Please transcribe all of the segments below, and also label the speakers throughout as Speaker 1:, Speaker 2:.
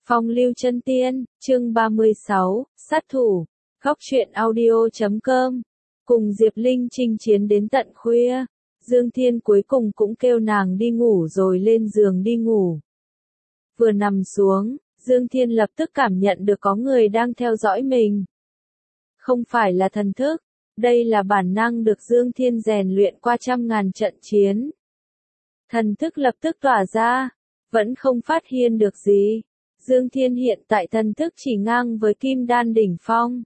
Speaker 1: Phong lưu chân tiên, chương 36, sát thủ, góc truyện audio.com. Cùng Diệp Linh chinh chiến đến tận khuya, Dương Thiên cuối cùng cũng kêu nàng đi ngủ rồi lên giường đi ngủ. Vừa nằm xuống, Dương Thiên lập tức cảm nhận được có người đang theo dõi mình. Không phải là thần thức, đây là bản năng được Dương Thiên rèn luyện qua trăm ngàn trận chiến. Thần thức lập tức tỏa ra, vẫn không phát hiện được gì. Dương Thiên hiện tại thần thức chỉ ngang với Kim Đan đỉnh phong.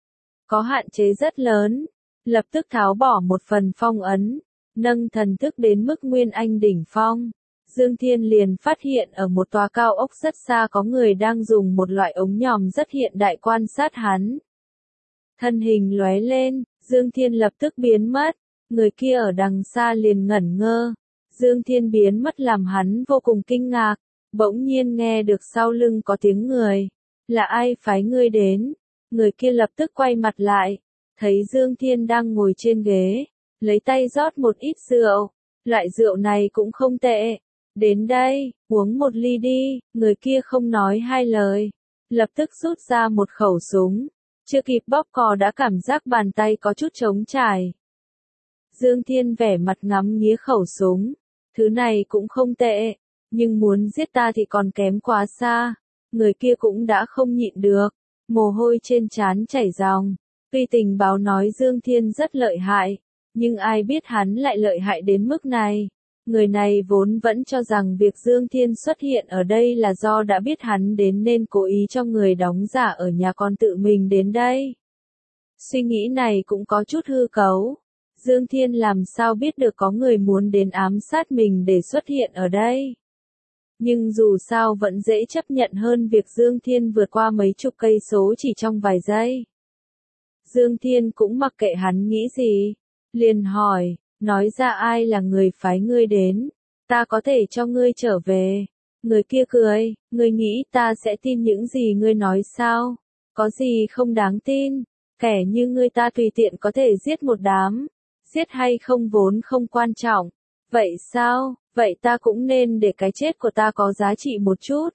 Speaker 1: Có hạn chế rất lớn, lập tức tháo bỏ một phần phong ấn, nâng thần thức đến mức Nguyên Anh đỉnh phong. Dương Thiên liền phát hiện ở một tòa cao ốc rất xa có người đang dùng một loại ống nhòm rất hiện đại quan sát hắn. Thân hình lóe lên, Dương Thiên lập tức biến mất, người kia ở đằng xa liền ngẩn ngơ. Dương Thiên biến mất làm hắn vô cùng kinh ngạc, bỗng nhiên nghe được sau lưng có tiếng người. Là ai phái ngươi đến? Người kia lập tức quay mặt lại, thấy Dương Thiên đang ngồi trên ghế, lấy tay rót một ít rượu. Loại rượu này cũng không tệ. Đến đây, uống một ly đi. Người kia không nói hai lời, lập tức rút ra một khẩu súng. Chưa kịp bóp cò đã cảm giác bàn tay có chút trống trải. Dương Thiên vẻ mặt ngắm nghía khẩu súng. Thứ này cũng không tệ, nhưng muốn giết ta thì còn kém quá xa. Người kia cũng đã không nhịn được, mồ hôi trên trán chảy ròng. Tuy tình báo nói Dương Thiên rất lợi hại, nhưng ai biết hắn lại lợi hại đến mức này. Người này vốn vẫn cho rằng việc Dương Thiên xuất hiện ở đây là do đã biết hắn đến nên cố ý cho người đóng giả ở nhà còn tự mình đến đây. Suy nghĩ này cũng có chút hư cấu. Dương Thiên làm sao biết được có người muốn đến ám sát mình để xuất hiện ở đây. Nhưng dù sao vẫn dễ chấp nhận hơn việc Dương Thiên vượt qua mấy chục cây số chỉ trong vài giây. Dương Thiên cũng mặc kệ hắn nghĩ gì, liền hỏi, nói ra ai là người phái ngươi đến, ta có thể cho ngươi trở về. Người kia cười, ngươi nghĩ ta sẽ tin những gì ngươi nói sao? Có gì không đáng tin, kẻ như ngươi ta tùy tiện có thể giết một đám. Giết hay không vốn không quan trọng. Vậy sao, vậy ta cũng nên để cái chết của ta có giá trị một chút.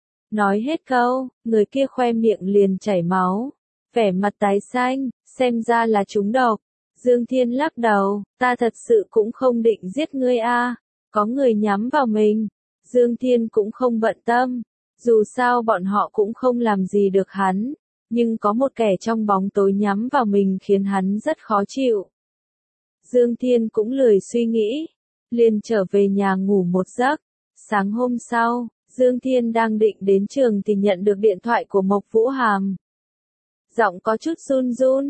Speaker 1: Nói hết câu, người kia khoe miệng liền chảy máu, vẻ mặt tái xanh, xem ra là trúng độc. Dương Thiên lắc đầu, ta thật sự cũng không định giết ngươi a, có người nhắm vào mình. Dương Thiên cũng không bận tâm, dù sao bọn họ cũng không làm gì được hắn, nhưng có một kẻ trong bóng tối nhắm vào mình khiến hắn rất khó chịu. Dương Thiên cũng lười suy nghĩ, liền trở về nhà ngủ một giấc. Sáng hôm sau, Dương Thiên đang định đến trường thì nhận được điện thoại của Mộc Vũ Hàm. Giọng có chút run run.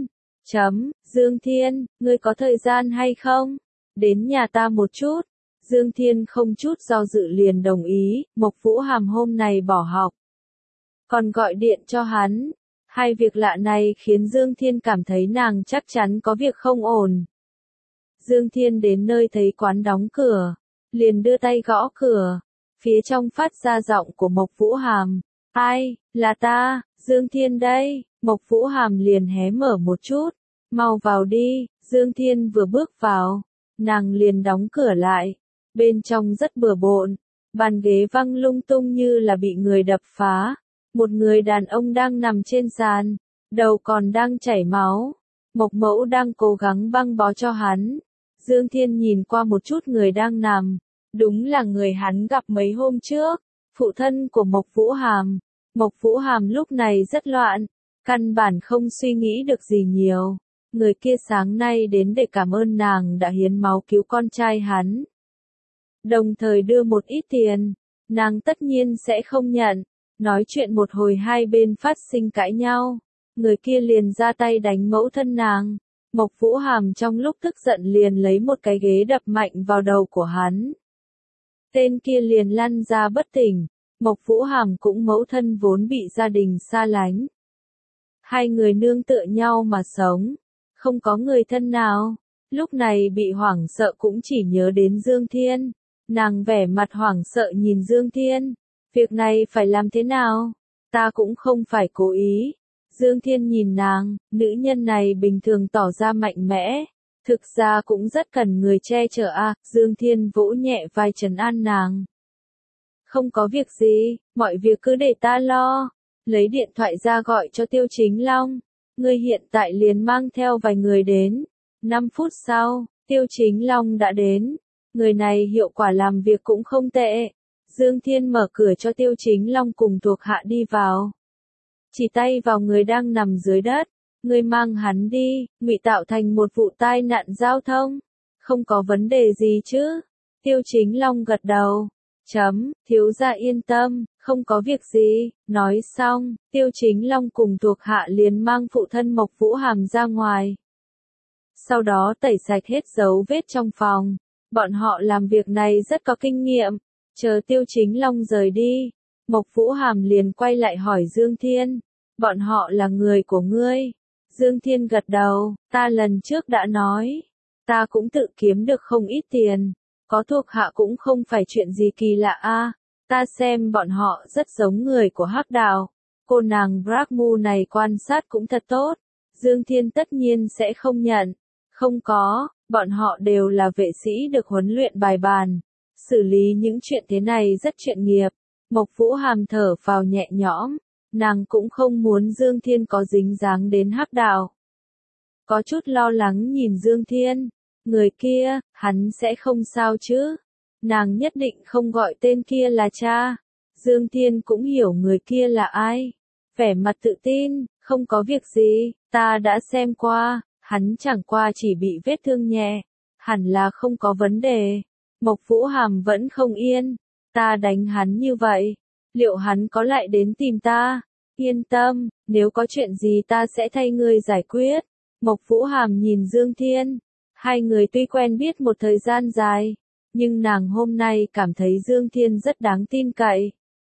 Speaker 1: Dương Thiên, ngươi có thời gian hay không? Đến nhà ta một chút. Dương Thiên không chút do dự liền đồng ý, Mộc Vũ Hàm hôm này bỏ học. Còn gọi điện cho hắn. Hai việc lạ này khiến Dương Thiên cảm thấy nàng chắc chắn có việc không ổn. Dương Thiên đến nơi thấy quán đóng cửa, liền đưa tay gõ cửa, phía trong phát ra giọng của Mộc Vũ Hàm. Ai, là ta, Dương Thiên đây. Mộc Vũ Hàm liền hé mở một chút, mau vào đi. Dương Thiên vừa bước vào, nàng liền đóng cửa lại, bên trong rất bừa bộn, bàn ghế văng lung tung như là bị người đập phá, một người đàn ông đang nằm trên sàn, đầu còn đang chảy máu, Mộc Mẫu đang cố gắng băng bó cho hắn. Dương Thiên nhìn qua một chút người đang nằm, đúng là người hắn gặp mấy hôm trước, phụ thân của Mộc Vũ Hàm. Mộc Vũ Hàm lúc này rất loạn, căn bản không suy nghĩ được gì nhiều. Người kia sáng nay đến để cảm ơn nàng đã hiến máu cứu con trai hắn, đồng thời đưa một ít tiền, nàng tất nhiên sẽ không nhận. Nói chuyện một hồi hai bên phát sinh cãi nhau, người kia liền ra tay đánh mẫu thân nàng. Mộc Vũ Hàm trong lúc tức giận liền lấy một cái ghế đập mạnh vào đầu của hắn. Tên kia liền lăn ra bất tỉnh. Mộc Vũ Hàm cũng mẫu thân vốn bị gia đình xa lánh. Hai người nương tựa nhau mà sống, không có người thân nào. Lúc này bị hoảng sợ cũng chỉ nhớ đến Dương Thiên. Nàng vẻ mặt hoảng sợ nhìn Dương Thiên. Việc này phải làm thế nào? Ta cũng không phải cố ý. Dương Thiên nhìn nàng, nữ nhân này bình thường tỏ ra mạnh mẽ, thực ra cũng rất cần người che chở a. Dương Thiên vỗ nhẹ vai trấn an nàng. Không có việc gì, mọi việc cứ để ta lo. Lấy điện thoại ra gọi cho Tiêu Chính Long. Ngươi hiện tại liền mang theo vài người đến. 5 phút sau, Tiêu Chính Long đã đến. Người này hiệu quả làm việc cũng không tệ. Dương Thiên mở cửa cho Tiêu Chính Long cùng thuộc hạ đi vào. Chỉ tay vào người đang nằm dưới đất. Ngươi mang hắn đi, ngụy tạo thành một vụ tai nạn giao thông. Không có vấn đề gì chứ? Tiêu Chính Long gật đầu. Thiếu gia yên tâm, không có việc gì. Nói xong, Tiêu Chính Long cùng thuộc hạ liền mang phụ thân Mộc Vũ Hàm ra ngoài. Sau đó tẩy sạch hết dấu vết trong phòng. Bọn họ làm việc này rất có kinh nghiệm. Chờ Tiêu Chính Long rời đi, Mộc Vũ Hàm liền quay lại hỏi Dương Thiên. Bọn họ là người của ngươi? Dương Thiên gật đầu, ta lần trước đã nói. Ta cũng tự kiếm được không ít tiền. Có thuộc hạ cũng không phải chuyện gì kỳ lạ a. Ta xem bọn họ rất giống người của Hắc Đạo. Cô nàng Brahmu này quan sát cũng thật tốt. Dương Thiên tất nhiên sẽ không nhận. Không có, bọn họ đều là vệ sĩ được huấn luyện bài bàn. Xử lý những chuyện thế này rất chuyên nghiệp. Mộc Vũ Hàm thở phào nhẹ nhõm. Nàng cũng không muốn Dương Thiên có dính dáng đến Hắc Đạo. Có chút lo lắng nhìn Dương Thiên. Người kia, hắn sẽ không sao chứ? Nàng nhất định không gọi tên kia là cha. Dương Thiên cũng hiểu người kia là ai. Vẻ mặt tự tin, không có việc gì, ta đã xem qua, hắn chẳng qua chỉ bị vết thương nhẹ. Hẳn là không có vấn đề. Mộc Vũ Hàm vẫn không yên. Ta đánh hắn như vậy, liệu hắn có lại đến tìm ta? Yên tâm, nếu có chuyện gì ta sẽ thay ngươi giải quyết. Mộc Vũ Hàm nhìn Dương Thiên. Hai người tuy quen biết một thời gian dài, nhưng nàng hôm nay cảm thấy Dương Thiên rất đáng tin cậy.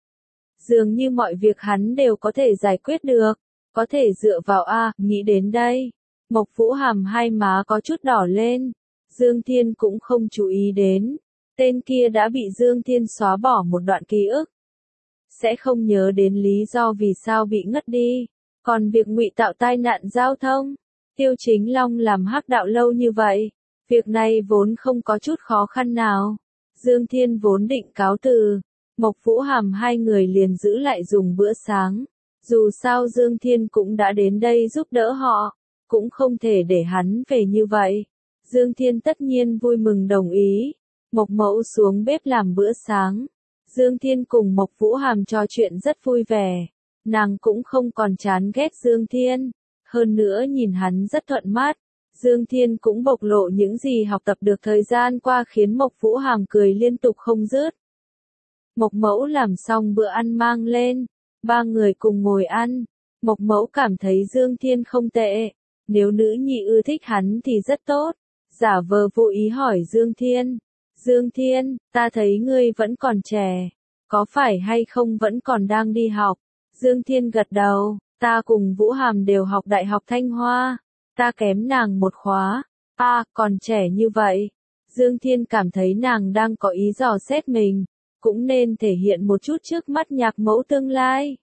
Speaker 1: Dường như mọi việc hắn đều có thể giải quyết được, có thể dựa vào nghĩ đến đây. Mộc Vũ Hàm hai má có chút đỏ lên, Dương Thiên cũng không chú ý đến. Tên kia đã bị Dương Thiên xóa bỏ một đoạn ký ức. Sẽ không nhớ đến lý do vì sao bị ngất đi. Còn việc ngụy tạo tai nạn giao thông, Tiêu Chính Long làm Hắc Đạo lâu như vậy, việc này vốn không có chút khó khăn nào. Dương Thiên vốn định cáo từ, Mộc Vũ Hàm hai người liền giữ lại dùng bữa sáng. Dù sao Dương Thiên cũng đã đến đây giúp đỡ họ, cũng không thể để hắn về như vậy. Dương Thiên tất nhiên vui mừng đồng ý. Mộc Mẫu xuống bếp làm bữa sáng. Dương Thiên cùng Mộc Vũ Hàm trò chuyện rất vui vẻ. Nàng cũng không còn chán ghét Dương Thiên. Hơn nữa nhìn hắn rất thuận mắt. Dương Thiên cũng bộc lộ những gì học tập được thời gian qua khiến Mộc Vũ Hàm cười liên tục không dứt. Mộc Mẫu làm xong bữa ăn mang lên. Ba người cùng ngồi ăn. Mộc Mẫu cảm thấy Dương Thiên không tệ. Nếu nữ nhi ưa thích hắn thì rất tốt. Giả vờ vô ý hỏi Dương Thiên. Dương Thiên, ta thấy ngươi vẫn còn trẻ. Có phải hay không vẫn còn đang đi học? Dương Thiên gật đầu. Ta cùng Vũ Hàm đều học Đại học Thanh Hoa. Ta kém nàng một khóa. Còn trẻ như vậy. Dương Thiên cảm thấy nàng đang có ý dò xét mình. Cũng nên thể hiện một chút trước mắt nhạc mẫu tương lai.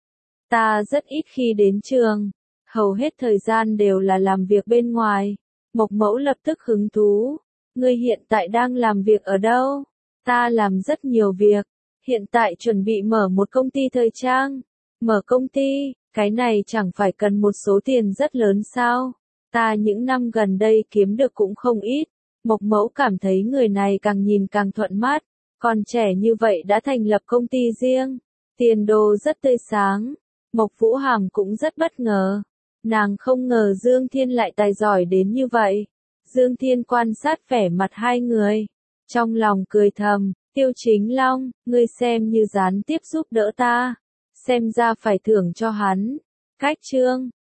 Speaker 1: Ta rất ít khi đến trường. Hầu hết thời gian đều là làm việc bên ngoài. Mộc Mẫu lập tức hứng thú. Ngươi hiện tại đang làm việc ở đâu? Ta làm rất nhiều việc. Hiện tại chuẩn bị mở một công ty thời trang. Mở công ty, cái này chẳng phải cần một số tiền rất lớn sao? Ta những năm gần đây kiếm được cũng không ít. Mộc Mẫu cảm thấy người này càng nhìn càng thuận mắt. Còn trẻ như vậy đã thành lập công ty riêng. Tiền đồ rất tươi sáng. Mộc Vũ Hàm cũng rất bất ngờ. Nàng không ngờ Dương Thiên lại tài giỏi đến như vậy. Dương Thiên quan sát vẻ mặt hai người. Trong lòng cười thầm, Tiêu Chính Long, ngươi xem như gián tiếp giúp đỡ ta. Xem ra phải thưởng cho hắn. Cách chương